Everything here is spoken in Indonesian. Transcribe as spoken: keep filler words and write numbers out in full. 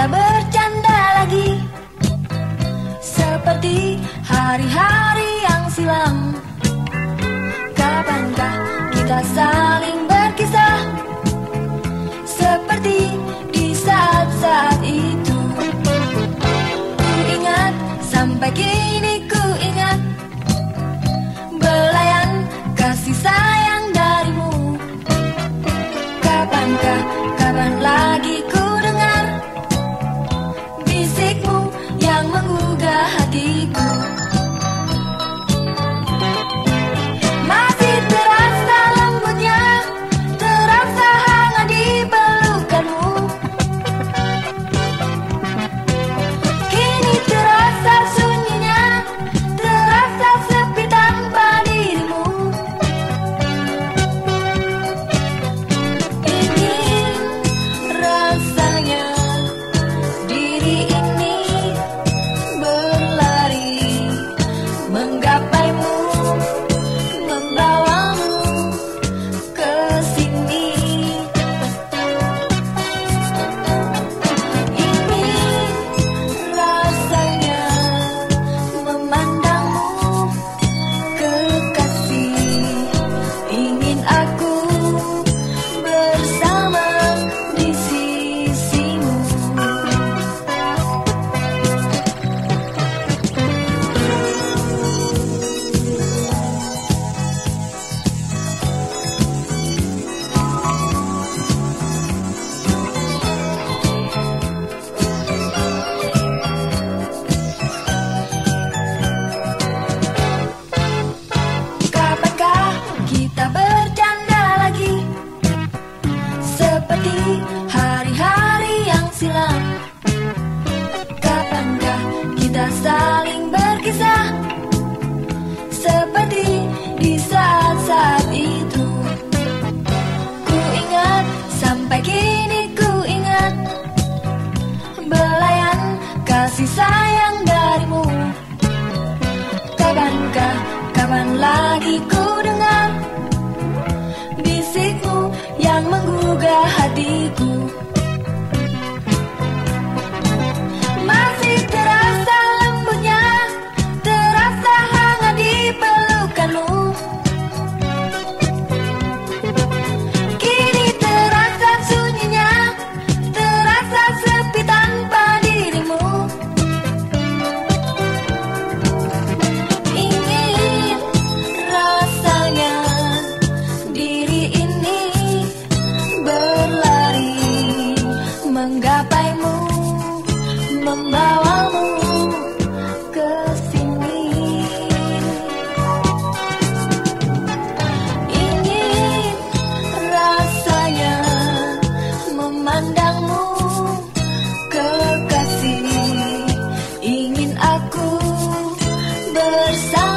kita bercanda lagi seperti hari-hari yang silam. Kapankah kita saling berkisah seperti di saat-saat itu? Ku ingat, sampai kini ku ingat belayan kasih sayang darimu. Kapankah, kapan lagi ku dengar bisikmu yang menggugah hatiku? Masih terasa lembutnya, terasa hangat di pelukanmu. Kini terasa sunyinya, terasa sepi tanpa dirimu. Ingin rasanya diri ini berlari menggapaimu, membawamu ke sini. Ingin rasanya memandangmu, kekasih. Ingin aku bersama di sisimu. Kapankah kita bercanda lagi seperti hari-hari yang silam? Kapankah kita saling berkisah seperti di saat-saat itu? Ku ingat, sampai kini ku ingat belayan kasih sayang darimu. Kapankah, kapan lagi ku dengar bisikmu yang menggugah hatiku? Masih terasa lembutnya, terasa hangat di pelukanmu. Kini terasa sunyinya, terasa sepi tanpa dirimu. Ingin rasanya diri ini berlari menggapaimu, membawamu ke sini. Ingin rasanya memandangmu, kekasih. Ingin aku bersama